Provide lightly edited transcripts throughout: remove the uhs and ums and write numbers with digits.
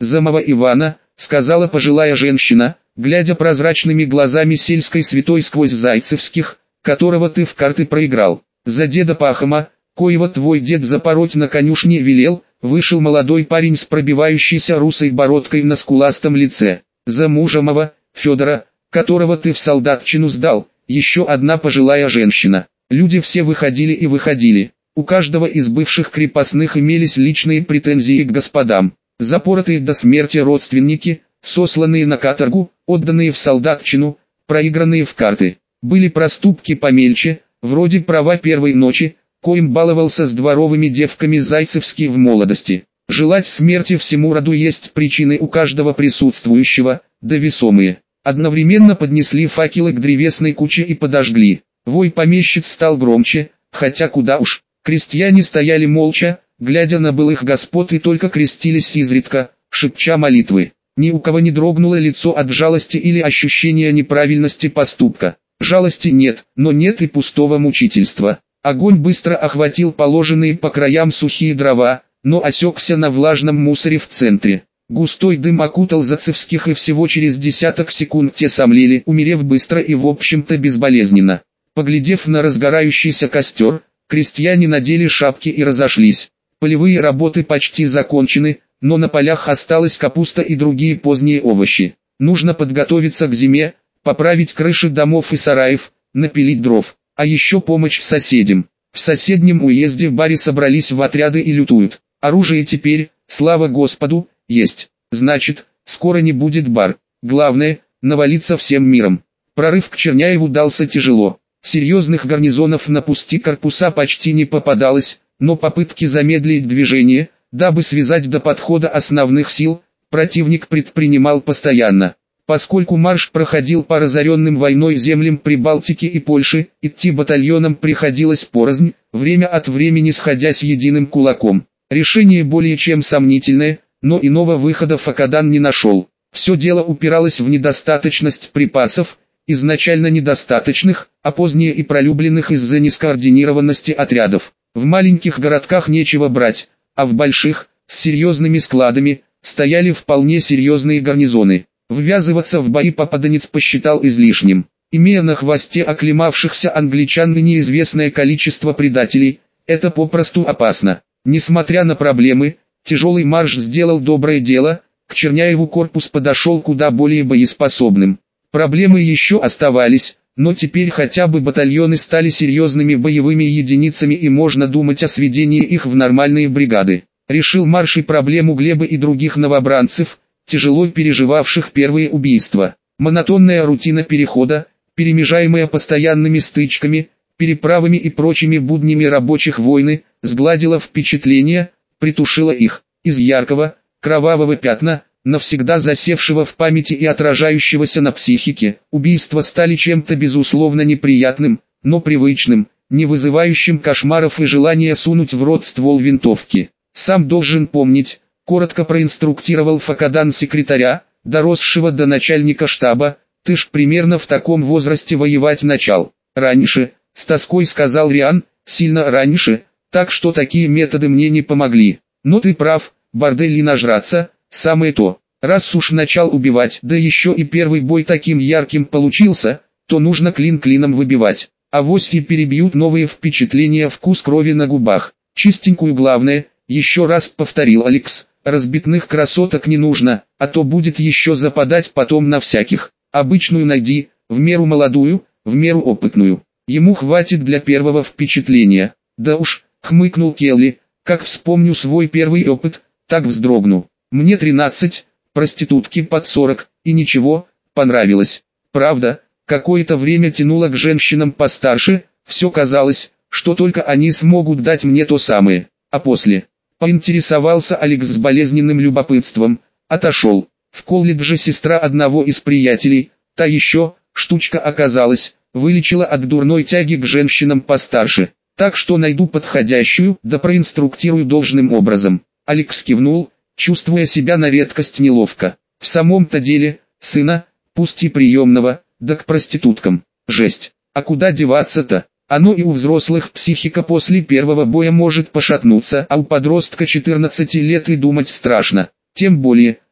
«Замова Ивана», — сказала пожилая женщина, глядя прозрачными глазами сельской святой сквозь Зайцевских, которого ты в карты проиграл. За деда Пахома, коего твой дед запороть на конюшне велел, вышел молодой парень с пробивающейся русой бородкой на скуластом лице. За мужа Федора, которого ты в солдатчину сдал, еще одна пожилая женщина. Люди все выходили и выходили. У каждого из бывших крепостных имелись личные претензии к господам. Запоротые до смерти родственники, сосланные на каторгу, отданные в солдатчину, проигранные в карты. Были проступки помельче, вроде права первой ночи, коим баловался с дворовыми девками Зайцевский в молодости. Желать смерти всему роду есть причины у каждого присутствующего, да весомые. Одновременно поднесли факелы к древесной куче и подожгли. Вой помещиц стал громче, хотя куда уж. Крестьяне стояли молча, глядя на былых господ и только крестились изредка, шепча молитвы. Ни у кого не дрогнуло лицо от жалости или ощущения неправильности поступка. Жалости нет, но нет и пустого мучительства. Огонь быстро охватил положенные по краям сухие дрова, но осекся на влажном мусоре в центре. Густой дым окутал Зайцевских, и всего через десяток секунд те сомлели, умерев быстро и в общем-то безболезненно. Поглядев на разгорающийся костер, крестьяне надели шапки и разошлись. Полевые работы почти закончены, но на полях осталась капуста и другие поздние овощи. Нужно подготовиться к зиме, поправить крыши домов и сараев, напилить дров. А еще помощь соседям. В соседнем уезде в баре собрались в отряды и лютуют. Оружие теперь, слава Господу, есть. Значит, скоро не будет бар. Главное, навалиться всем миром. Прорыв к Черняеву дался тяжело. Серьезных гарнизонов на пусти корпуса почти не попадалось, но попытки замедлить движение, дабы связать до подхода основных сил, противник предпринимал постоянно. Поскольку марш проходил по разоренным войной землям Прибалтики и Польши, идти батальонам приходилось порознь, время от времени сходясь единым кулаком. Решение более чем сомнительное, но иного выхода Факадан не нашел. Все дело упиралось в недостаточность припасов, изначально недостаточных, а позднее и пролюбленных из-за нескоординированности отрядов. В маленьких городках нечего брать, а в больших, с серьезными складами, стояли вполне серьезные гарнизоны. Ввязываться в бои попаданец посчитал излишним. Имея на хвосте оклемавшихся англичан и неизвестное количество предателей, это попросту опасно. Несмотря на проблемы, тяжелый марш сделал доброе дело, к Черняеву корпус подошел куда более боеспособным. Проблемы еще оставались, но теперь хотя бы батальоны стали серьезными боевыми единицами и можно думать о сведении их в нормальные бригады. Решил марш и проблему Глеба и других новобранцев, тяжело переживавших первые убийства. Монотонная рутина перехода, перемежаемая постоянными стычками, переправами и прочими буднями рабочих войны, сгладила впечатления, притушила их. Из яркого, кровавого пятна, навсегда засевшего в памяти и отражающегося на психике, убийства стали чем-то безусловно неприятным, но привычным, не вызывающим кошмаров и желания сунуть в рот ствол винтовки. Сам должен помнить, коротко проинструктировал Факадан секретаря, доросшего до начальника штаба, ты ж примерно в таком возрасте воевать начал. Раньше, с тоской сказал Риан, сильно раньше, так что такие методы мне не помогли. Но ты прав, бордель и нажраться, самое то. Раз уж начал убивать, да еще и первый бой таким ярким получился, то нужно клин клином выбивать. Авось и перебьют новые впечатления, вкус крови на губах. Чистенькую главное, еще раз повторил Алекс, разбитных красоток не нужно, а то будет еще западать потом на всяких. Обычную найди, в меру молодую, в меру опытную. Ему хватит для первого впечатления. Да уж, хмыкнул Келли, как вспомню свой первый опыт, так вздрогну. Мне 13, проститутки под 40, и ничего, понравилось. Правда, какое-то время тянуло к женщинам постарше, все казалось, что только они смогут дать мне то самое. А после, поинтересовался Алекс с болезненным любопытством, отошел. В колледже сестра одного из приятелей, та еще, штучка оказалась, вылечила от дурной тяги к женщинам постарше. Так что найду подходящую, да проинструктирую должным образом. Алекс кивнул, чувствуя себя на редкость неловко. В самом-то деле, сына, пусть и приемного, да к проституткам. Жесть. А куда деваться-то? Оно и у взрослых психика после первого боя может пошатнуться, а у подростка 14 лет и думать страшно. Тем более,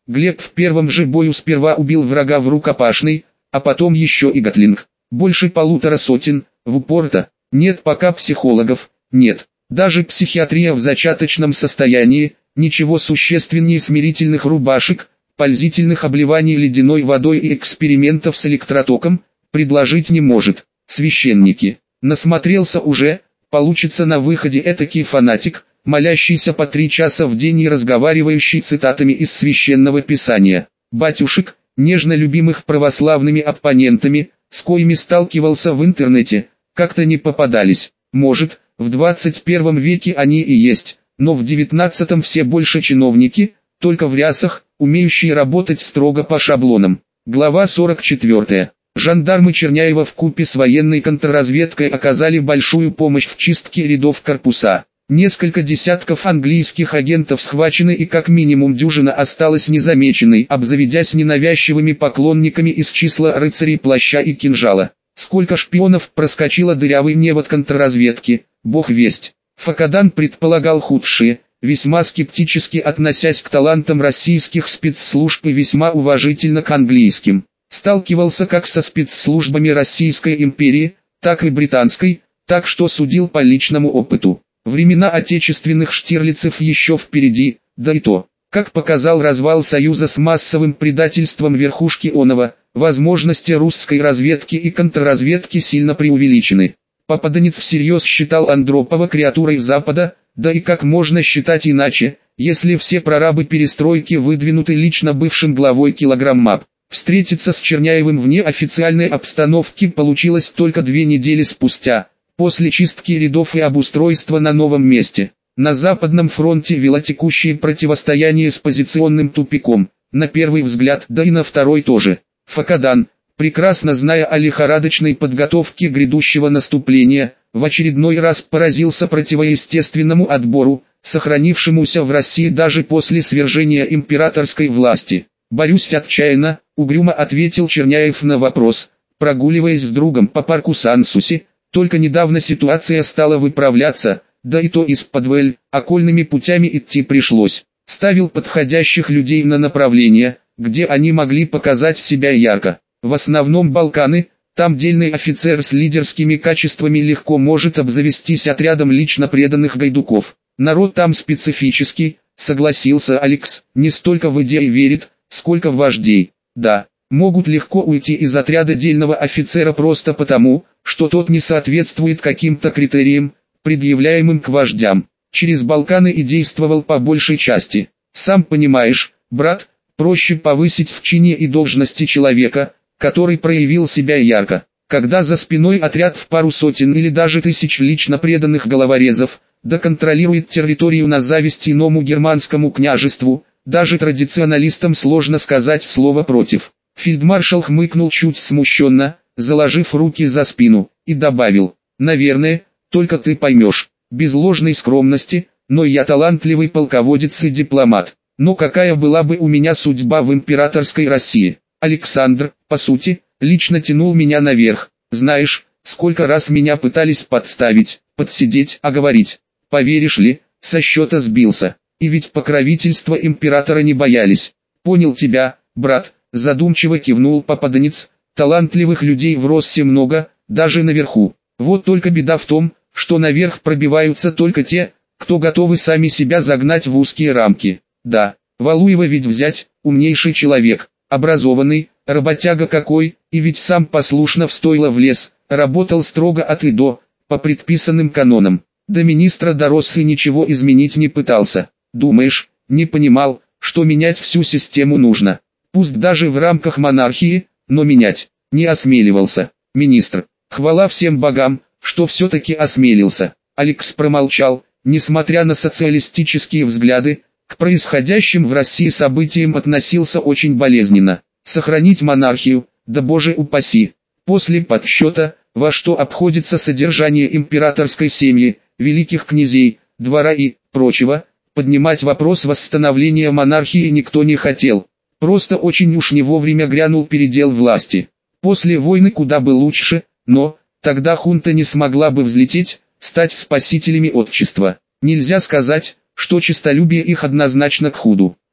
Глеб в первом же бою сперва убил врага в рукопашной, а потом еще и гатлинг. Больше 1,5 сотен, в упор-то. Нет пока психологов, нет. Даже психиатрия в зачаточном состоянии, ничего существеннее смирительных рубашек, пользительных обливаний ледяной водой и экспериментов с электротоком, предложить не может. Священники. Насмотрелся уже, получится на выходе этакий фанатик, молящийся по 3 часа в день и разговаривающий цитатами из священного писания. Батюшек, нежно любимых православными оппонентами, с коими сталкивался в интернете, как-то не попадались. Может, в 21 веке они и есть, но в 19 все больше чиновники, только в рясах, умеющие работать строго по шаблонам. Глава 44. Жандармы Черняева вкупе с военной контрразведкой оказали большую помощь в чистке рядов корпуса. Несколько десятков английских агентов схвачены и как минимум дюжина осталась незамеченной, обзаведясь ненавязчивыми поклонниками из числа рыцарей плаща и кинжала. Сколько шпионов проскочило дырявый невод контрразведки, бог весть. Факадан предполагал худшее, весьма скептически относясь к талантам российских спецслужб и весьма уважительно к английским. Сталкивался как со спецслужбами Российской империи, так и британской, так что судил по личному опыту. Времена отечественных штирлицев еще впереди, да и то, как показал развал Союза с массовым предательством верхушки оного, возможности русской разведки и контрразведки сильно преувеличены. Попаданец всерьез считал Андропова креатурой Запада, да и как можно считать иначе, если все прорабы перестройки выдвинуты лично бывшим главой Килограммап. Встретиться с Черняевым вне официальной обстановки получилось только 2 недели спустя, после чистки рядов и обустройства на новом месте. На Западном фронте вело текущее противостояние с позиционным тупиком, на первый взгляд, да и на второй тоже. Факадан, прекрасно зная о лихорадочной подготовке грядущего наступления, в очередной раз поразился противоестественному отбору, сохранившемуся в России даже после свержения императорской власти. «Борюсь отчаянно», — угрюмо ответил Черняев на вопрос, прогуливаясь с другом по парку Сан-Суси. Только недавно ситуация стала выправляться, да и то из-под окольными путями идти пришлось. Ставил подходящих людей на направления, где они могли показать себя ярко. В основном Балканы, там дельный офицер с лидерскими качествами легко может обзавестись отрядом лично преданных гайдуков. Народ там специфический, согласился Алекс, не столько в идеи верит, сколько в вождей. Да, могут легко уйти из отряда дельного офицера просто потому, что тот не соответствует каким-то критериям, предъявляемым к вождям. Через Балканы и действовал по большей части. Сам понимаешь, брат, проще повысить в чине и должности человека, который проявил себя ярко. Когда за спиной отряд в пару сотен или даже тысяч лично преданных головорезов, да контролирует территорию на зависть иному германскому княжеству, даже традиционалистам сложно сказать слово против. Фельдмаршал хмыкнул чуть смущенно, заложив руки за спину, и добавил: «Наверное, только ты поймешь, без ложной скромности, но я талантливый полководец и дипломат. Но какая была бы у меня судьба в императорской России? Александр, по сути, лично тянул меня наверх. Знаешь, сколько раз меня пытались подставить, подсидеть, оговорить. Поверишь ли, со счета сбился. И ведь покровительства императора не боялись. Понял тебя, брат», задумчиво кивнул попаданец. «Талантливых людей в России много, даже наверху. Вот только беда в том, что наверх пробиваются только те, кто готовы сами себя загнать в узкие рамки. Да, Валуева ведь взять, умнейший человек, образованный, работяга какой, и ведь сам послушно в стойло влез, работал строго от и до, по предписанным канонам. До министра дорос и ничего изменить не пытался. Думаешь, не понимал, что менять всю систему нужно? Пусть даже в рамках монархии, но менять не осмеливался. Министр, хвала всем богам, что все-таки осмелился». Алекс промолчал, несмотря на социалистические взгляды, к происходящим в России событиям относился очень болезненно. Сохранить монархию, да боже упаси. После подсчета, во что обходится содержание императорской семьи, великих князей, двора и прочего, поднимать вопрос восстановления монархии никто не хотел. Просто очень уж не вовремя грянул передел власти. После войны куда бы лучше, но тогда хунта не смогла бы взлететь, стать спасителями отчества. Нельзя сказать, что честолюбие их однозначно к худу.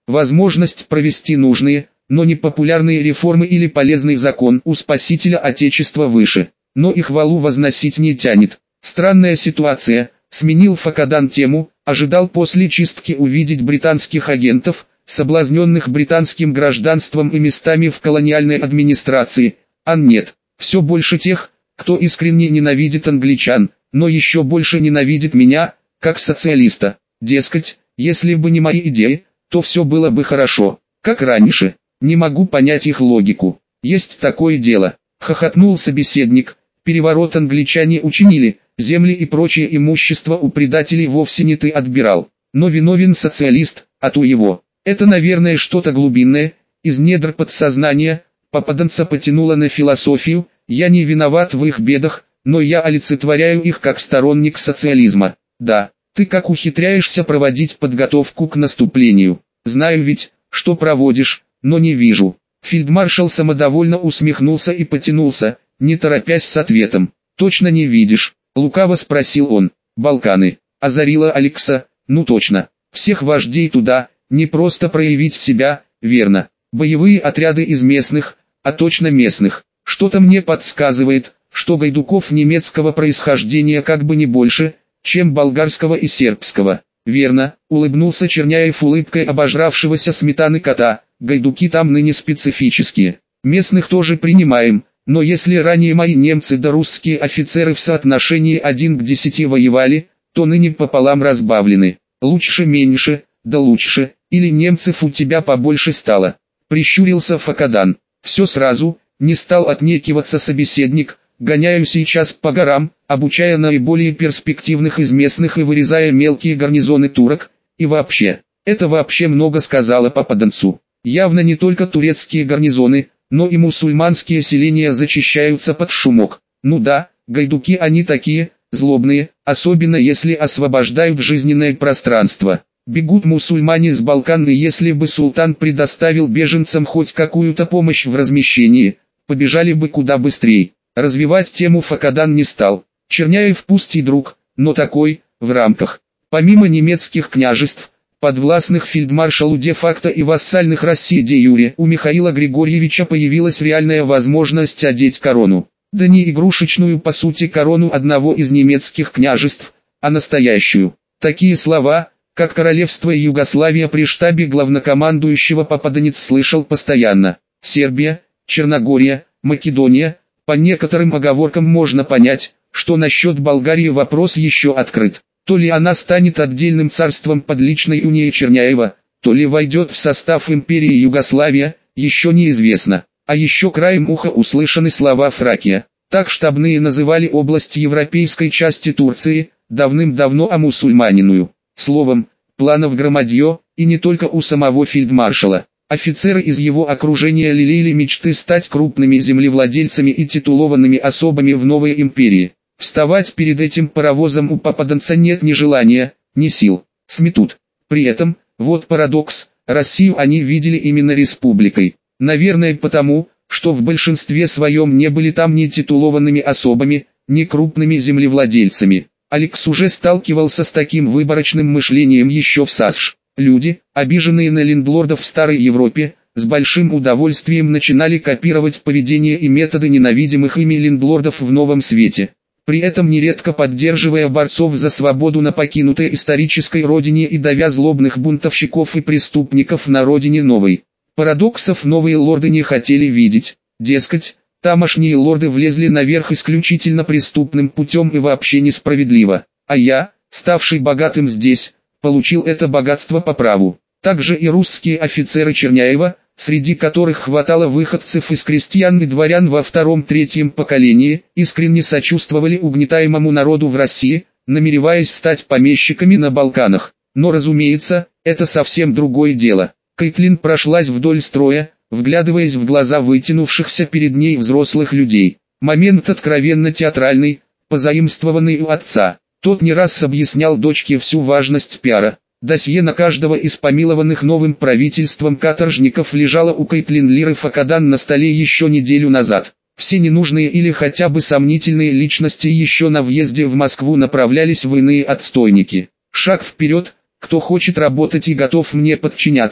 возможность провести нужные, но непопулярные реформы или полезный закон у спасителя Отечества выше, но и хвалу возносить не тянет. Странная ситуация, сменил Факадан тему, ожидал после чистки увидеть британских агентов, соблазненных британским гражданством и местами в колониальной администрации, а нет, все больше тех, кто искренне ненавидит англичан, но еще больше ненавидит меня, как социалиста. Дескать, если бы не мои идеи, то все было бы хорошо, как раньше. Не могу понять их логику. Есть такое дело. Хохотнул собеседник. Переворот англичане учинили, земли и прочее имущество у предателей вовсе не ты отбирал. Но виновен социалист, а то его. Это, наверное, что-то глубинное, из недр подсознания. Попаданца потянуло на философию. Я не виноват в их бедах, но я олицетворяю их как сторонник социализма. Да, ты как ухитряешься проводить подготовку к наступлению. Знаю ведь, что проводишь, но не вижу. Фельдмаршал самодовольно усмехнулся и потянулся, не торопясь с ответом. Точно не видишь? Лукаво спросил он. Балканы. Озарила Алекса. Ну точно. Всех вождей туда, не просто проявить себя, верно. Боевые отряды из местных, а точно местных. Что-то мне подсказывает, что гайдуков немецкого происхождения как бы не больше, чем болгарского и сербского. Верно, улыбнулся Черняев улыбкой обожравшегося сметаны кота. Гайдуки там ныне специфические. Местных тоже принимаем, но если ранее мои немцы да русские офицеры в соотношении 1 к 10 воевали, то ныне пополам разбавлены. Лучше меньше, да лучше, или немцев у тебя побольше стало. Прищурился Факадан. Все сразу, не стал отнекиваться собеседник, гоняю сейчас по горам, обучая наиболее перспективных из местных и вырезая мелкие гарнизоны турок, и вообще, это вообще много сказала попаданцу. Явно не только турецкие гарнизоны, но и мусульманские селения зачищаются под шумок. Ну да, гайдуки они такие, злобные, особенно если освобождают жизненное пространство. Бегут мусульмане с Балкан, и если бы султан предоставил беженцам хоть какую-то помощь в размещении, побежали бы куда быстрее. Развивать тему Факадан не стал. Черняев пусть и друг, но такой, в рамках. Помимо немецких княжеств, подвластных фельдмаршалу де-факто и вассальных России де-юре, у Михаила Григорьевича появилась реальная возможность одеть корону. Да не игрушечную по сути корону одного из немецких княжеств, а настоящую. Такие слова, как королевство и Югославия при штабе главнокомандующего попаданец слышал постоянно. Сербия, Черногория, Македония, по некоторым оговоркам можно понять, что насчет Болгарии вопрос еще открыт. То ли она станет отдельным царством под личной унией Черняева, то ли войдет в состав империи Югославия, еще неизвестно. А еще краем уха услышаны слова Фракия. Так штабные называли область европейской части Турции, давным-давно омусульманенную. Словом, планов громадье, и не только у самого фельдмаршала. Офицеры из его окружения лелеяли мечты стать крупными землевладельцами и титулованными особами в новой империи. Вставать перед этим паровозом у попаданца нет ни желания, ни сил. Сметут. При этом, вот парадокс, Россию они видели именно республикой. Наверное потому, что в большинстве своем не были там ни титулованными особами, ни крупными землевладельцами. Алекс уже сталкивался с таким выборочным мышлением еще в САСШ. Люди, обиженные на лендлордов в Старой Европе, с большим удовольствием начинали копировать поведение и методы ненавидимых ими лендлордов в новом свете. При этом нередко поддерживая борцов за свободу на покинутой исторической родине и давя злобных бунтовщиков и преступников на родине новой. Парадоксов новые лорды не хотели видеть, дескать, тамошние лорды влезли наверх исключительно преступным путем и вообще несправедливо, а я, ставший богатым здесь, получил это богатство по праву. Также и русские офицеры Черняева, среди которых хватало выходцев из крестьян и дворян во втором-третьем поколении, искренне сочувствовали угнетаемому народу в России, намереваясь стать помещиками на Балканах. Но разумеется, это совсем другое дело. Кэтлин прошлась вдоль строя, вглядываясь в глаза вытянувшихся перед ней взрослых людей. Момент откровенно театральный, позаимствованный у отца. Тот не раз объяснял дочке всю важность пиара. Досье на каждого из помилованных новым правительством каторжников лежало у Кэтлин Лиры Факадан на столе еще неделю назад. Все ненужные или хотя бы сомнительные личности еще на въезде в Москву направлялись в иные отстойники. Шаг вперед, кто хочет работать и готов мне подчиняться,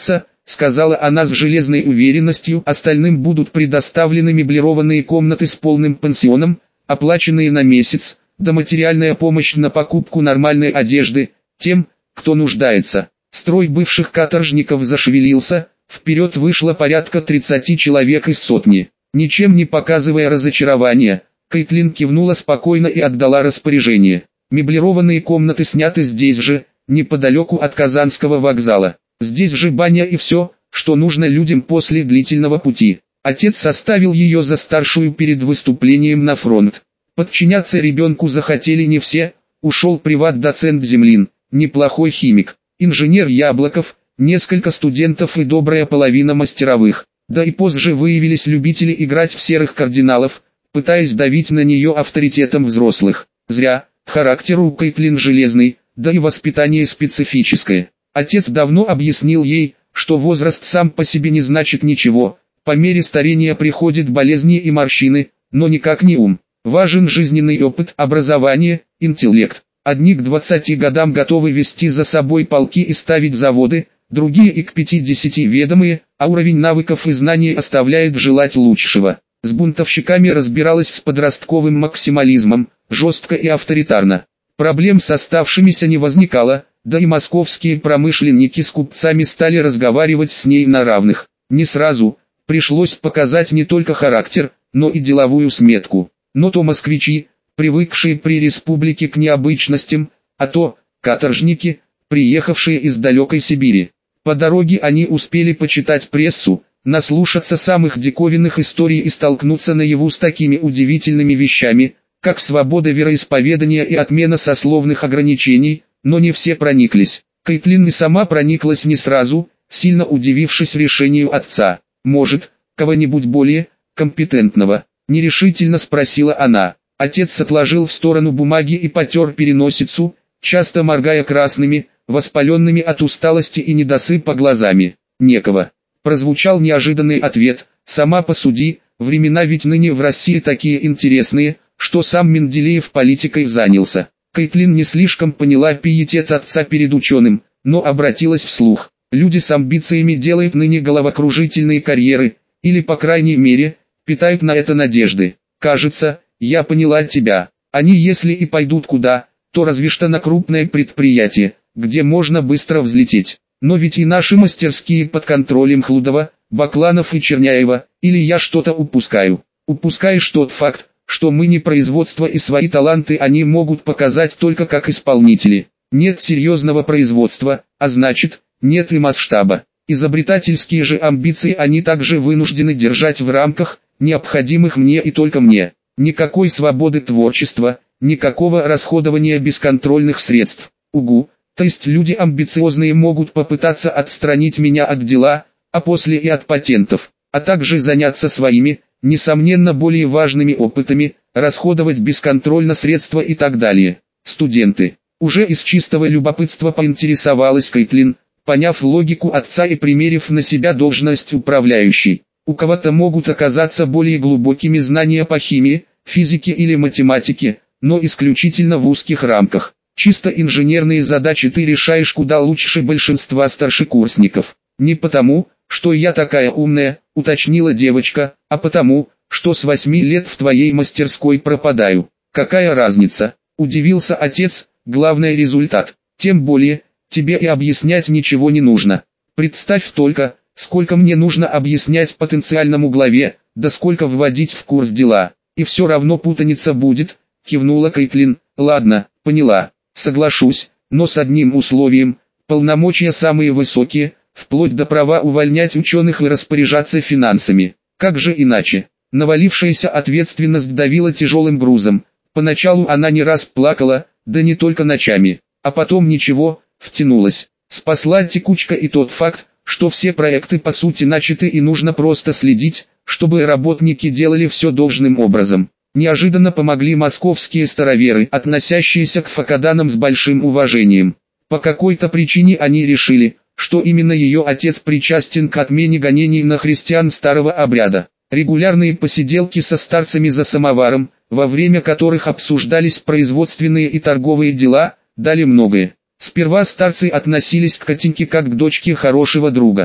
сказала она с железной уверенностью, остальным будут предоставлены меблированные комнаты с полным пансионом, оплаченные на месяц, да материальная помощь на покупку нормальной одежды, тем, кто нуждается. Строй бывших каторжников зашевелился, вперед вышло порядка 30 человек из сотни. Ничем не показывая разочарования, Кэтлин кивнула спокойно и отдала распоряжение. Меблированные комнаты сняты здесь же, неподалеку от Казанского вокзала. Здесь же баня и все, что нужно людям после длительного пути. Отец составил ее за старшую перед выступлением на фронт. Подчиняться ребенку захотели не все, ушел приват-доцент Землин, неплохой химик, инженер Яблоков, несколько студентов и добрая половина мастеровых. Да и позже выявились любители играть в серых кардиналов, пытаясь давить на нее авторитетом взрослых. Зря, характер у Кэтлин железный, да и воспитание специфическое. Отец давно объяснил ей, что возраст сам по себе не значит ничего, по мере старения приходят болезни и морщины, но никак не ум. Важен жизненный опыт, образование, интеллект. Одни к 20 годам готовы вести за собой полки и ставить заводы, другие и к 50 ведомые, а уровень навыков и знаний оставляет желать лучшего. С бунтовщиками разбиралась с подростковым максимализмом, жестко и авторитарно. Проблем с оставшимися не возникало, да и московские промышленники с купцами стали разговаривать с ней на равных. Не сразу, пришлось показать не только характер, но и деловую сметку. Но то москвичи, привыкшие при республике к необычностям, а то каторжники, приехавшие из далекой Сибири. По дороге они успели почитать прессу, наслушаться самых диковинных историй и столкнуться наяву с такими удивительными вещами, как свобода вероисповедания и отмена сословных ограничений, но не все прониклись. Кэтлин и сама прониклась не сразу, сильно удивившись решению отца. «Может, кого-нибудь более компетентного?» – нерешительно спросила она. Отец отложил в сторону бумаги и потер переносицу, часто моргая красными, воспаленными от усталости и недосыпа глазами. «Некого». Прозвучал неожиданный ответ. «Сама посуди, времена ведь ныне в России такие интересные, что сам Менделеев политикой занялся». Кэтлин не слишком поняла пиетет отца перед ученым, но обратилась вслух. «Люди с амбициями делают ныне головокружительные карьеры, или по крайней мере, питают на это надежды. Кажется, я поняла тебя. Они если и пойдут куда, то разве что на крупное предприятие, где можно быстро взлететь. Но ведь и наши мастерские под контролем Хлудова, Бакланов и Черняева, или я что-то упускаю?» «Упускаешь тот факт, что мы не производство и свои таланты они могут показать только как исполнители. Нет серьезного производства, а значит, нет и масштаба. Изобретательские же амбиции они также вынуждены держать в рамках, необходимых мне и только мне. Никакой свободы творчества, никакого расходования бесконтрольных средств. Угу, то есть люди амбициозные могут попытаться отстранить меня от дела, а после и от патентов, а также заняться своими, несомненно более важными опытами, расходовать бесконтрольно средства и так далее. Студенты. Уже из чистого любопытства поинтересовалась Кэтлин, поняв логику отца и примерив на себя должность управляющей. У кого-то могут оказаться более глубокими знания по химии, физике или математике, но исключительно в узких рамках. Чисто инженерные задачи ты решаешь куда лучше большинства старшекурсников. Не потому, что я такая умная, уточнила девочка, а потому, что с 8 лет в твоей мастерской пропадаю. Какая разница? Удивился отец, главный результат. Тем более, тебе и объяснять ничего не нужно. Представь только, сколько мне нужно объяснять потенциальному главе, да сколько вводить в курс дела. И все равно путаница будет, кивнула Кэтлин. Ладно, поняла, соглашусь, но с одним условием, полномочия самые высокие, вплоть до права увольнять ученых и распоряжаться финансами. Как же иначе? Навалившаяся ответственность давила тяжелым грузом. Поначалу она не раз плакала, да не только ночами, а потом ничего, втянулась. Спасла текучка и тот факт, что все проекты по сути начаты и нужно просто следить, чтобы работники делали все должным образом. Неожиданно помогли московские староверы, относящиеся к факаданам с большим уважением. По какой-то причине они решили, что именно ее отец причастен к отмене гонений на христиан старого обряда. Регулярные посиделки со старцами за самоваром, во время которых обсуждались производственные и торговые дела, дали многое. Сперва старцы относились к Катеньке как к дочке хорошего друга.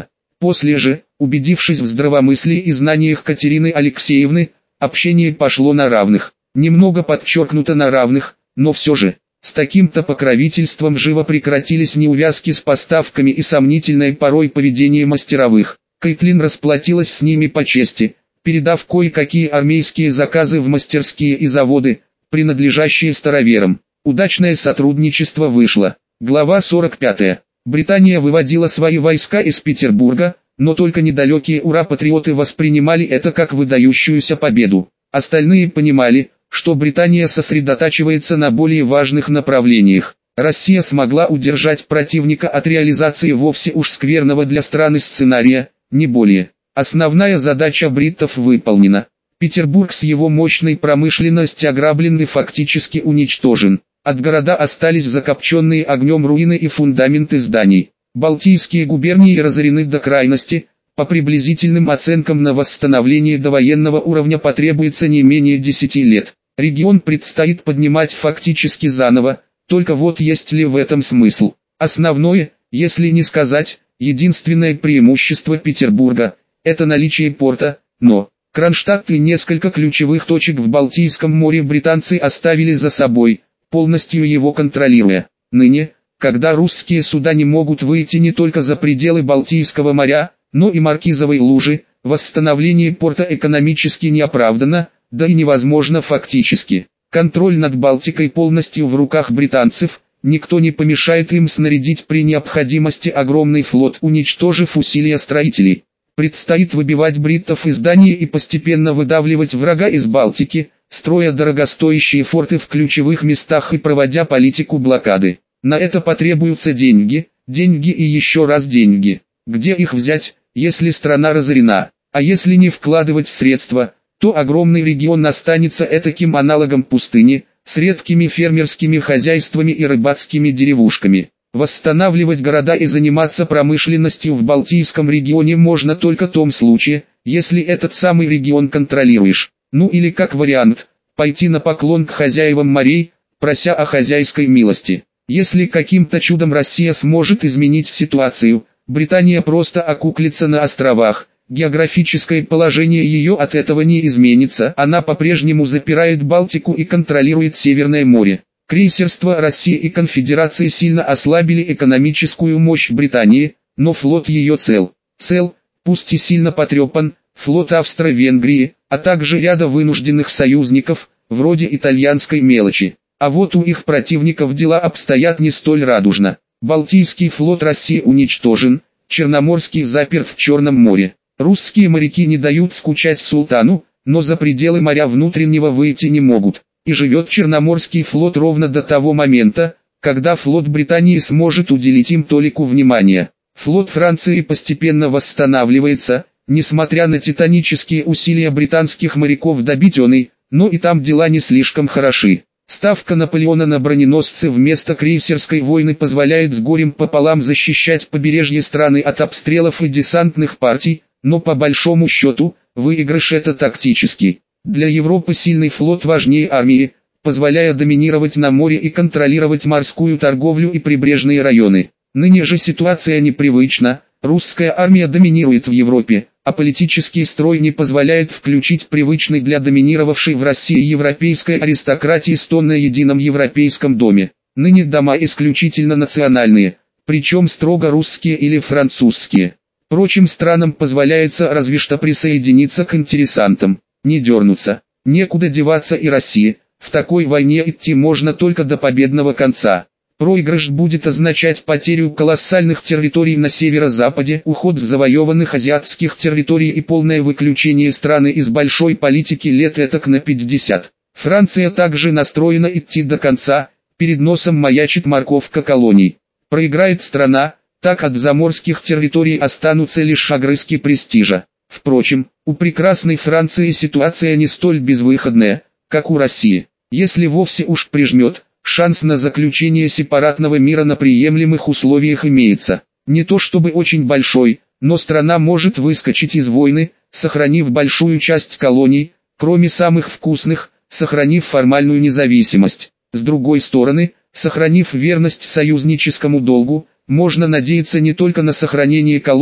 После же, убедившись в здравомыслии и знаниях Катерины Алексеевны, общение пошло на равных. Немного подчеркнуто на равных, но все же, с таким-то покровительством живо прекратились неувязки с поставками и сомнительное порой поведение мастеровых. Кейтлин расплатилась с ними по чести, передав кое-какие армейские заказы в мастерские и заводы, принадлежащие староверам. Удачное сотрудничество вышло. Глава 45. Британия выводила свои войска из Петербурга, но только недалекие ура-патриоты воспринимали это как выдающуюся победу. Остальные понимали, что Британия сосредотачивается на более важных направлениях. Россия смогла удержать противника от реализации вовсе уж скверного для страны сценария, не более. Основная задача бриттов выполнена. Петербург с его мощной промышленностью ограблен и фактически уничтожен. От города остались закопченные огнем руины и фундаменты зданий. Балтийские губернии разорены до крайности. По приблизительным оценкам на восстановление довоенного уровня потребуется не менее 10 лет. Регион предстоит поднимать фактически заново, только вот есть ли в этом смысл? Основное, если не сказать, единственное преимущество Петербурга – это наличие порта, но Кронштадт и несколько ключевых точек в Балтийском море британцы оставили за собой, полностью его контролируя. Ныне, когда русские суда не могут выйти не только за пределы Балтийского моря, но и Маркизовой лужи, восстановление порта экономически неоправданно, да и невозможно фактически. Контроль над Балтикой полностью в руках британцев, никто не помешает им снарядить при необходимости огромный флот, уничтожив усилия строителей. Предстоит выбивать бриттов из Дании и постепенно выдавливать врага из Балтики, строя дорогостоящие форты в ключевых местах и проводя политику блокады. На это потребуются деньги, деньги и еще раз деньги. Где их взять, если страна разорена? А если не вкладывать в средства, то огромный регион останется этаким аналогом пустыни, с редкими фермерскими хозяйствами и рыбацкими деревушками. Восстанавливать города и заниматься промышленностью в Балтийском регионе можно только в том случае, если этот самый регион контролируешь. Ну или как вариант, пойти на поклон к хозяевам морей, прося о хозяйской милости. Если каким-то чудом Россия сможет изменить ситуацию, Британия просто окуклится на островах. Географическое положение ее от этого не изменится, она по-прежнему запирает Балтику и контролирует Северное море. Крейсерство России и Конфедерации сильно ослабили экономическую мощь Британии, но флот ее цел, пусть и сильно потрепан, флот Австро-Венгрии, а также ряда вынужденных союзников, вроде итальянской мелочи. А вот у их противников дела обстоят не столь радужно. Балтийский флот России уничтожен, Черноморский заперт в Черном море. Русские моряки не дают скучать султану, но за пределы моря внутреннего выйти не могут. И живет Черноморский флот ровно до того момента, когда флот Британии сможет уделить им толику внимания. Флот Франции постепенно восстанавливается, несмотря на титанические усилия британских моряков добить он, но и там дела не слишком хороши. Ставка Наполеона на броненосцы вместо крейсерской войны позволяет с горем пополам защищать побережье страны от обстрелов и десантных партий, но по большому счету, выигрыш это тактический. Для Европы сильный флот важнее армии, позволяя доминировать на море и контролировать морскую торговлю и прибрежные районы. Ныне же ситуация непривычна, русская армия доминирует в Европе, а политический строй не позволяет включить привычный для доминировавшей в России европейской аристократии стон на едином европейском доме. Ныне дома исключительно национальные, причем строго русские или французские. Прочим странам позволяется разве что присоединиться к интересантам. Не дернуться, некуда деваться и России, в такой войне идти можно только до победного конца. Проигрыш будет означать потерю колоссальных территорий на северо-западе, уход с завоеванных азиатских территорий и полное выключение страны из большой политики лет этак на 50. Франция также настроена идти до конца, перед носом маячит морковка колоний. Проиграет страна, так от заморских территорий останутся лишь огрызки престижа. Впрочем, у прекрасной Франции ситуация не столь безвыходная, как у России. Если вовсе уж прижмет, шанс на заключение сепаратного мира на приемлемых условиях имеется. Не то чтобы очень большой, но страна может выскочить из войны, сохранив большую часть колоний, кроме самых вкусных, сохранив формальную независимость. С другой стороны, сохранив верность союзническому долгу, можно надеяться не только на сохранение колоний,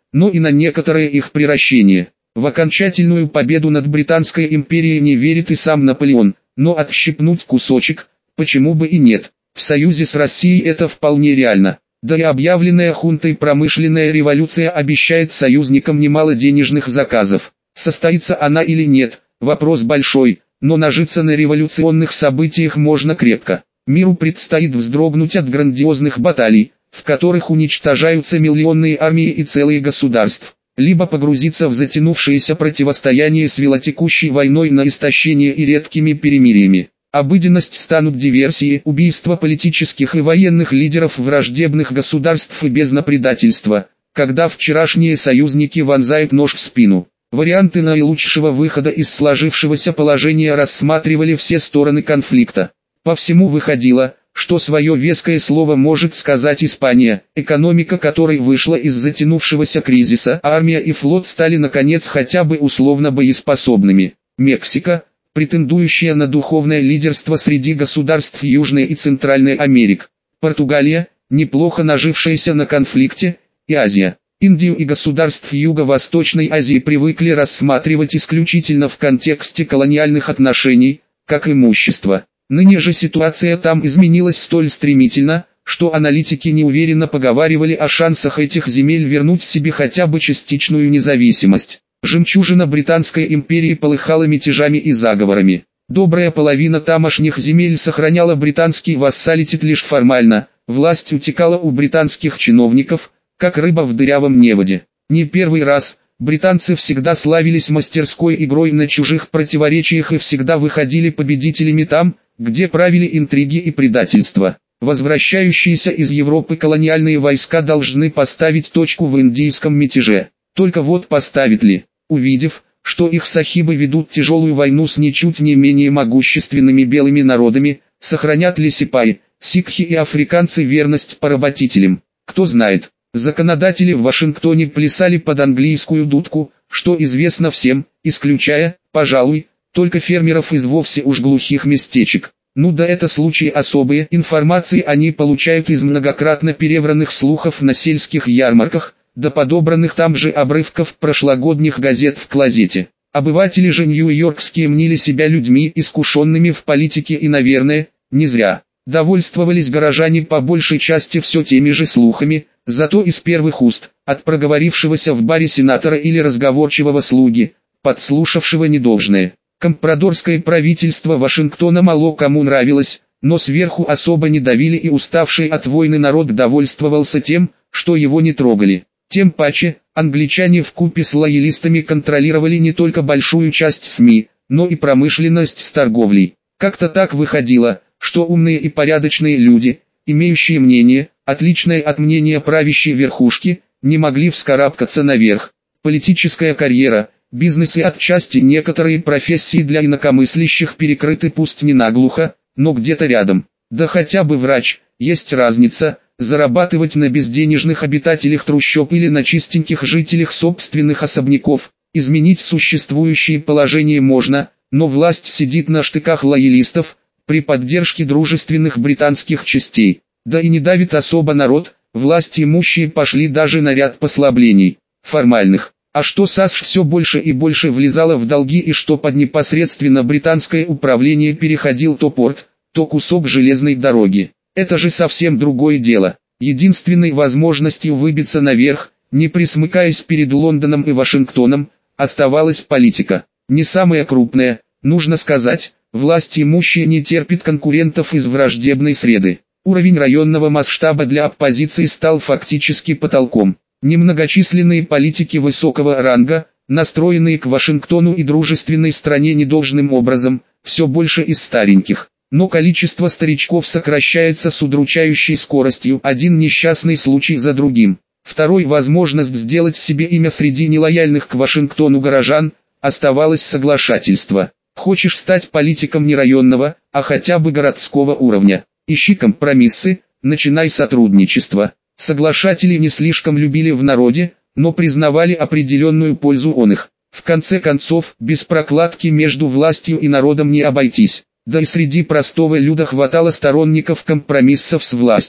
но и на некоторое их приращение. В окончательную победу над Британской империей не верит и сам Наполеон, но отщипнуть кусочек, почему бы и нет. В союзе с Россией это вполне реально. Да и объявленная хунтой промышленная революция обещает союзникам немало денежных заказов. Состоится она или нет, вопрос большой, но нажиться на революционных событиях можно крепко. Миру предстоит вздрогнуть от грандиозных баталий, в которых уничтожаются миллионные армии и целые государств, либо погрузиться в затянувшееся противостояние с велотекущей войной на истощение и редкими перемириями. Обыденность станут диверсии, убийства политических и военных лидеров враждебных государств и бездна-предательства, когда вчерашние союзники вонзают нож в спину. Варианты наилучшего выхода из сложившегося положения рассматривали все стороны конфликта. По всему выходило, что свое веское слово может сказать Испания, экономика которой вышла из затянувшегося кризиса, а армия и флот стали наконец хотя бы условно боеспособными. Мексика, претендующая на духовное лидерство среди государств Южной и Центральной Америк. Португалия, неплохо нажившаяся на конфликте, и Азия. Индию и государств Юго-Восточной Азии привыкли рассматривать исключительно в контексте колониальных отношений, как имущество. Ныне же ситуация там изменилась столь стремительно, что аналитики неуверенно поговаривали о шансах этих земель вернуть себе хотя бы частичную независимость. Жемчужина Британской империи полыхала мятежами и заговорами. Добрая половина тамошних земель сохраняла британский вассалитет лишь формально, власть утекала у британских чиновников, как рыба в дырявом неводе. Не первый раз, британцы всегда славились мастерской игрой на чужих противоречиях и всегда выходили победителями там, где правили интриги и предательство. Возвращающиеся из Европы колониальные войска должны поставить точку в индийском мятеже. Только вот поставят ли? Увидев, что их сахибы ведут тяжелую войну с ничуть не менее могущественными белыми народами, сохранят ли сипаи, сикхи и африканцы верность поработителям? Кто знает. Законодатели в Вашингтоне плясали под английскую дудку, что известно всем, исключая, пожалуй, только фермеров из вовсе уж глухих местечек. Ну да, это случаи особые, информации они получают из многократно перевранных слухов на сельских ярмарках, да подобранных там же обрывков прошлогодних газет в клозете. Обыватели же нью-йоркские мнили себя людьми, искушенными в политике и, наверное, не зря. Довольствовались горожане по большей части все теми же слухами, зато из первых уст, от проговорившегося в баре сенатора или разговорчивого слуги, подслушавшего недолжное. Компрадорское правительство Вашингтона мало кому нравилось, но сверху особо не давили и уставший от войны народ довольствовался тем, что его не трогали. Тем паче, англичане вкупе с лоялистами контролировали не только большую часть СМИ, но и промышленность с торговлей. Как-то так выходило, что умные и порядочные люди, имеющие мнение, отличное от мнения правящей верхушки, не могли вскарабкаться наверх. Политическая карьера, бизнес и отчасти некоторые профессии для инакомыслящих перекрыты пусть не наглухо, но где-то рядом. Да хотя бы врач, есть разница, зарабатывать на безденежных обитателях трущоб или на чистеньких жителях собственных особняков. Изменить существующее положение можно, но власть сидит на штыках лоялистов, при поддержке дружественных британских частей. Да и не давит особо народ, власть имущие пошли даже на ряд послаблений, формальных. А что САСШ все больше и больше влезало в долги и что под непосредственно британское управление переходил то порт, то кусок железной дороги. Это же совсем другое дело. Единственной возможностью выбиться наверх, не присмыкаясь перед Лондоном и Вашингтоном, оставалась политика. Не самая крупная, нужно сказать, власть имущая не терпит конкурентов из враждебной среды. Уровень районного масштаба для оппозиции стал фактически потолком. Немногочисленные политики высокого ранга, настроенные к Вашингтону и дружественной стране недолжным образом, все больше из стареньких. Но количество старичков сокращается с удручающей скоростью, один несчастный случай за другим. Второй возможность сделать себе имя среди нелояльных к Вашингтону горожан, оставалось соглашательство. Хочешь стать политиком не районного, а хотя бы городского уровня? Ищи компромиссы, начинай сотрудничество. Соглашатели не слишком любили в народе, но признавали определенную пользу он их. В конце концов, без прокладки между властью и народом не обойтись. Да и среди простого люда хватало сторонников компромиссов с властью.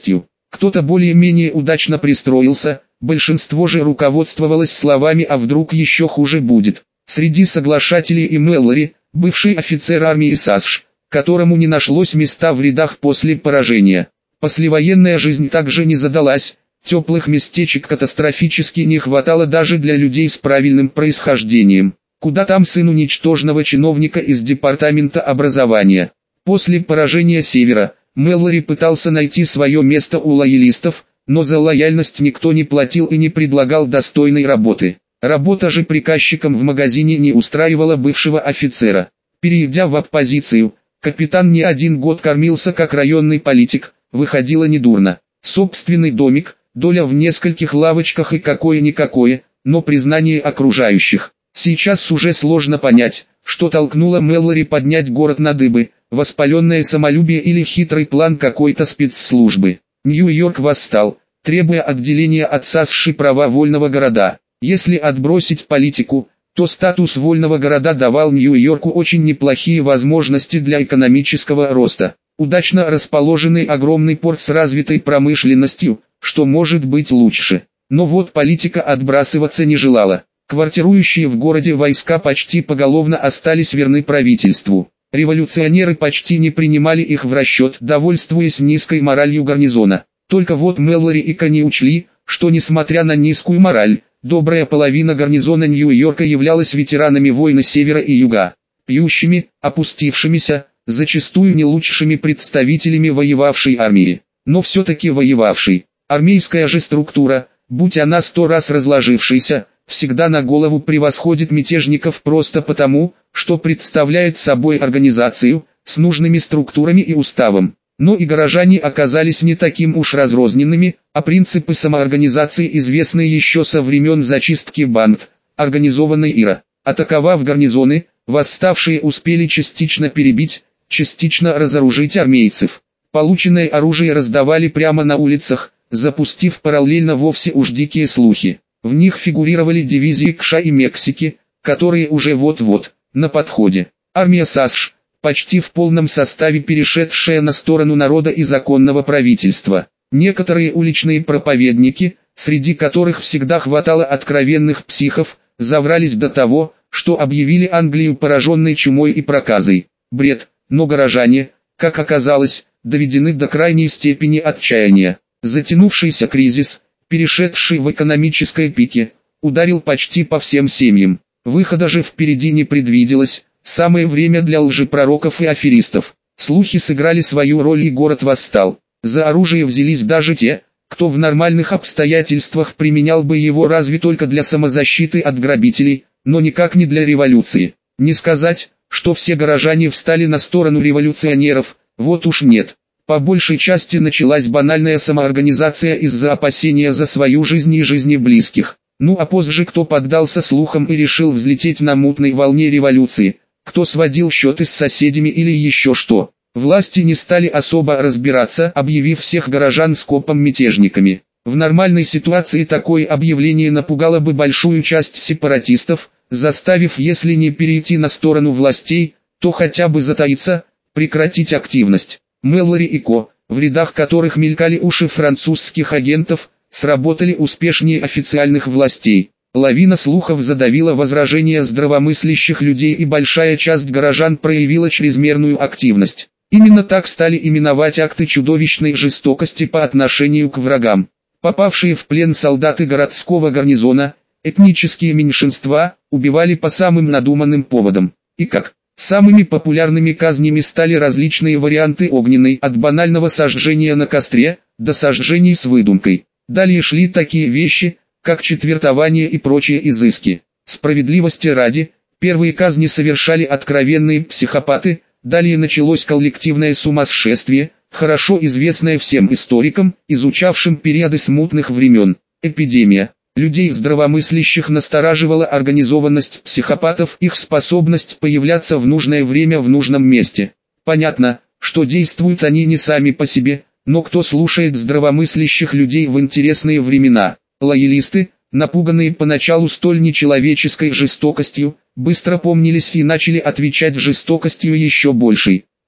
Кто-то более-менее удачно пристроился, большинство же руководствовалось словами «а вдруг еще хуже будет». Среди соглашателей и Мэллори, бывший офицер армии САСШ, которому не нашлось места в рядах после поражения. Послевоенная жизнь также не задалась, теплых местечек катастрофически не хватало даже для людей с правильным происхождением. Куда там сыну ничтожного чиновника из департамента образования? После поражения Севера, Мэллори пытался найти свое место у лоялистов, но за лояльность никто не платил и не предлагал достойной работы. Работа же приказчиком в магазине не устраивала бывшего офицера. Перейдя в оппозицию, капитан не один год кормился как районный политик, выходило недурно. Собственный домик, доля в нескольких лавочках и какое-никакое, но признание окружающих. Сейчас уже сложно понять, что толкнуло Мэллори поднять город на дыбы, воспаленное самолюбие или хитрый план какой-то спецслужбы. Нью-Йорк восстал, требуя отделения от САСШ права вольного города. Если отбросить политику, то статус вольного города давал Нью-Йорку очень неплохие возможности для экономического роста. Удачно расположенный огромный порт с развитой промышленностью, что может быть лучше. Но вот политика отбрасываться не желала. Квартирующие в городе войска почти поголовно остались верны правительству. Революционеры почти не принимали их в расчет, довольствуясь низкой моралью гарнизона. Только вот Мэллори и Ко не учли, что несмотря на низкую мораль, добрая половина гарнизона Нью-Йорка являлась ветеранами войн Севера и Юга. Пьющими, опустившимися, зачастую не лучшими представителями воевавшей армии. Но все-таки воевавшей. Армейская же структура, будь она 100 раз разложившейся, всегда на голову превосходит мятежников просто потому, что представляет собой организацию, с нужными структурами и уставом. Но и горожане оказались не таким уж разрозненными, а принципы самоорганизации известны еще со времен зачистки банд, организованной ИРА. Атаковав гарнизоны, восставшие успели частично перебить, частично разоружить армейцев. Полученное оружие раздавали прямо на улицах, запустив параллельно вовсе уж дикие слухи. В них фигурировали дивизии КША и Мексики, которые уже вот-вот, на подходе. Армия САСШ, почти в полном составе перешедшая на сторону народа и законного правительства. Некоторые уличные проповедники, среди которых всегда хватало откровенных психов, заврались до того, что объявили Англию пораженной чумой и проказой. Бред, но горожане, как оказалось, доведены до крайней степени отчаяния. Затянувшийся кризис, перешедший в экономической пике, ударил почти по всем семьям. Выхода же впереди не предвиделось, самое время для лжепророков и аферистов. Слухи сыграли свою роль и город восстал. За оружие взялись даже те, кто в нормальных обстоятельствах применял бы его разве только для самозащиты от грабителей, но никак не для революции. Не сказать, что все горожане встали на сторону революционеров, вот уж нет. По большей части началась банальная самоорганизация из-за опасения за свою жизнь и жизни близких. Ну а позже кто поддался слухам и решил взлететь на мутной волне революции, кто сводил счеты с соседями или еще что. Власти не стали особо разбираться, объявив всех горожан скопом мятежниками. В нормальной ситуации такое объявление напугало бы большую часть сепаратистов, заставив если не перейти на сторону властей, то хотя бы затаиться, прекратить активность. Мэллори и Ко, в рядах которых мелькали уши французских агентов, сработали успешнее официальных властей. Лавина слухов задавила возражения здравомыслящих людей и большая часть горожан проявила чрезмерную активность. Именно так стали именовать акты чудовищной жестокости по отношению к врагам. Попавшие в плен солдаты городского гарнизона, этнические меньшинства, убивали по самым надуманным поводам. И как? Самыми популярными казнями стали различные варианты огненной, от банального сожжения на костре, до сожжений с выдумкой. Далее шли такие вещи, как четвертование и прочие изыски. Справедливости ради, первые казни совершали откровенные психопаты, далее началось коллективное сумасшествие, хорошо известное всем историкам, изучавшим периоды смутных времен. Эпидемия. Людей здравомыслящих настораживала организованность психопатов, их способность появляться в нужное время в нужном месте. Понятно, что действуют они не сами по себе, но кто слушает здравомыслящих людей в интересные времена? Лоялисты, напуганные поначалу столь нечеловеческой жестокостью, быстро помнились и начали отвечать жестокостью еще большей.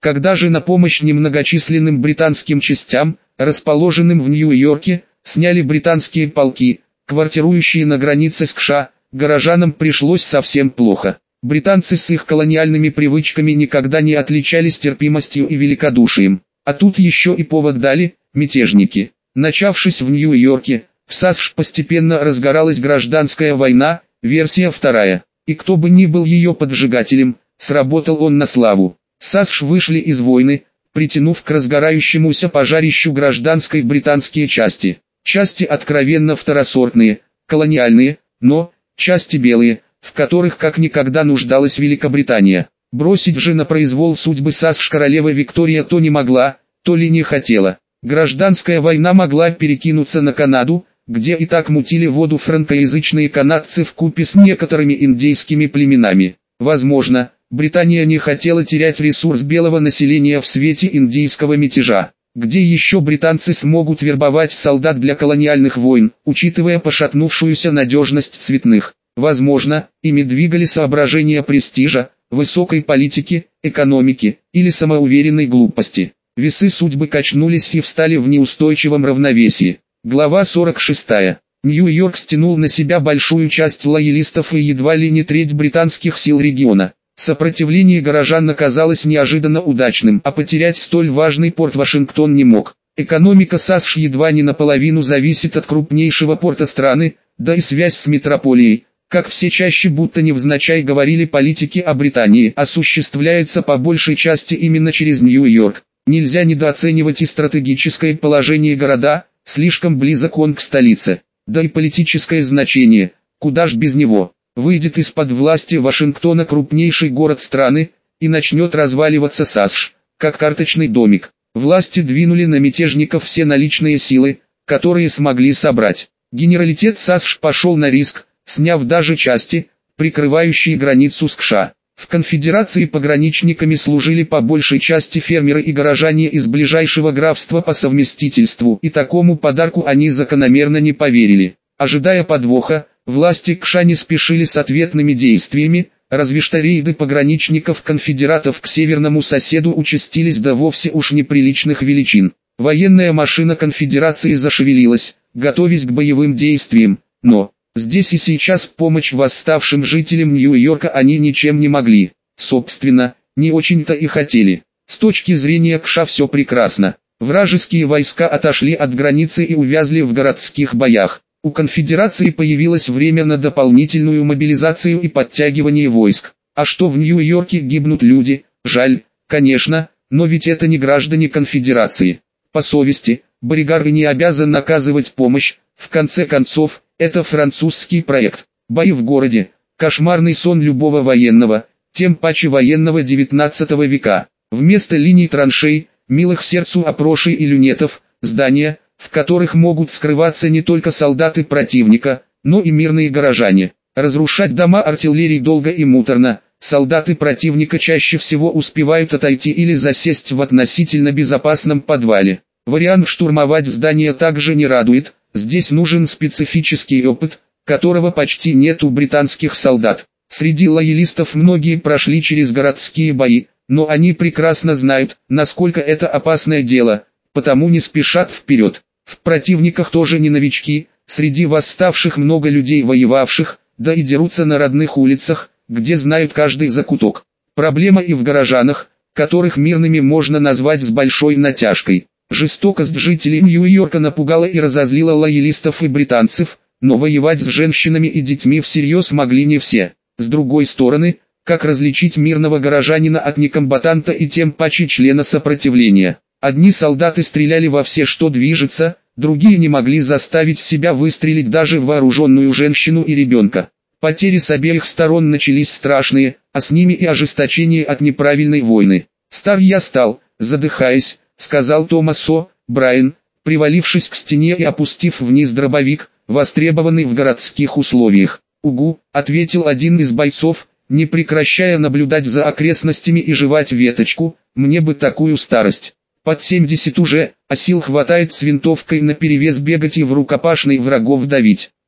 Когда же на помощь немногочисленным британским частям, расположенным в Нью-Йорке, сняли британские полки, квартирующие на границе с США, горожанам пришлось совсем плохо. Британцы с их колониальными привычками никогда не отличались терпимостью и великодушием. А тут еще и повод дали – мятежники. Начавшись в Нью-Йорке, в САСШ постепенно разгоралась гражданская война, версия вторая. И кто бы ни был ее поджигателем, сработал он на славу. САСШ вышли из войны, притянув к разгорающемуся пожарищу гражданской британские части. Части откровенно второсортные, колониальные, но части белые, в которых как никогда нуждалась Великобритания. Бросить же на произвол судьбы САСШ королева Виктория то не могла, то ли не хотела. Гражданская война могла перекинуться на Канаду, где и так мутили воду франкоязычные канадцы вкупе с некоторыми индейскими племенами. Возможно, Британия не хотела терять ресурс белого населения в свете индийского мятежа. Где еще британцы смогут вербовать солдат для колониальных войн, учитывая пошатнувшуюся надежность цветных? Возможно, ими двигали соображения престижа, высокой политики, экономики или самоуверенной глупости. Весы судьбы качнулись и встали в неустойчивом равновесии. Глава 46. Нью-Йорк стянул на себя большую часть лоялистов и едва ли не треть британских сил региона. Сопротивление горожан оказалось неожиданно удачным, а потерять столь важный порт Вашингтон не мог. Экономика САСШ едва не наполовину зависит от крупнейшего порта страны, да и связь с метрополией, как все чаще будто невзначай говорили политики о Британии, осуществляется по большей части именно через Нью-Йорк. Нельзя недооценивать и стратегическое положение города, слишком близок он к столице, да и политическое значение, куда ж без него. Выйдет из-под власти Вашингтона крупнейший город страны, и начнет разваливаться САСШ, как карточный домик. Власти двинули на мятежников все наличные силы, которые смогли собрать. Генералитет САСШ пошел на риск, сняв даже части, прикрывающие границу с США. В конфедерации пограничниками служили по большей части фермеры и горожане из ближайшего графства по совместительству, и такому подарку они закономерно не поверили. Ожидая подвоха, власти КША не спешили с ответными действиями, разве что рейды пограничников-конфедератов к северному соседу участились до вовсе уж неприличных величин. Военная машина конфедерации зашевелилась, готовясь к боевым действиям, но здесь и сейчас помочь восставшим жителям Нью-Йорка они ничем не могли. Собственно, не очень-то и хотели. С точки зрения КША все прекрасно. Вражеские войска отошли от границы и увязли в городских боях. У конфедерации появилось время на дополнительную мобилизацию и подтягивание войск. А что в Нью-Йорке гибнут люди, жаль, конечно, но ведь это не граждане конфедерации. По совести, Боригар и не обязан наказывать помощь, в конце концов, это французский проект. Бои в городе – кошмарный сон любого военного, тем паче военного 19 века. Вместо линий траншей, милых сердцу опрошей и люнетов, здания, в которых могут скрываться не только солдаты противника, но и мирные горожане. Разрушать дома артиллерии долго и муторно, солдаты противника чаще всего успевают отойти или засесть в относительно безопасном подвале. Вариант штурмовать здание также не радует, здесь нужен специфический опыт, которого почти нет у британских солдат. Среди лоялистов многие прошли через городские бои, но они прекрасно знают, насколько это опасное дело, потому не спешат вперед. В противниках тоже не новички, среди восставших много людей воевавших, да и дерутся на родных улицах, где знают каждый закуток. Проблема и в горожанах, которых мирными можно назвать с большой натяжкой. Жестокость жителей Нью-Йорка напугала и разозлила лоялистов и британцев, но воевать с женщинами и детьми всерьез могли не все. С другой стороны, как различить мирного горожанина от некомбатанта и тем паче члена сопротивления? Одни солдаты стреляли во все, что движется, другие не могли заставить себя выстрелить даже в вооруженную женщину и ребенка. Потери с обеих сторон начались страшные, а с ними и ожесточение от неправильной войны. «Стар я стал, задыхаясь», — сказал Томас Брайан, привалившись к стене и опустив вниз дробовик, востребованный в городских условиях. «Угу», — ответил один из бойцов, не прекращая наблюдать за окрестностями и жевать веточку, «мне бы такую старость. Под 70 уже, а сил хватает с винтовкой наперевес бегать и в рукопашной врагов давить».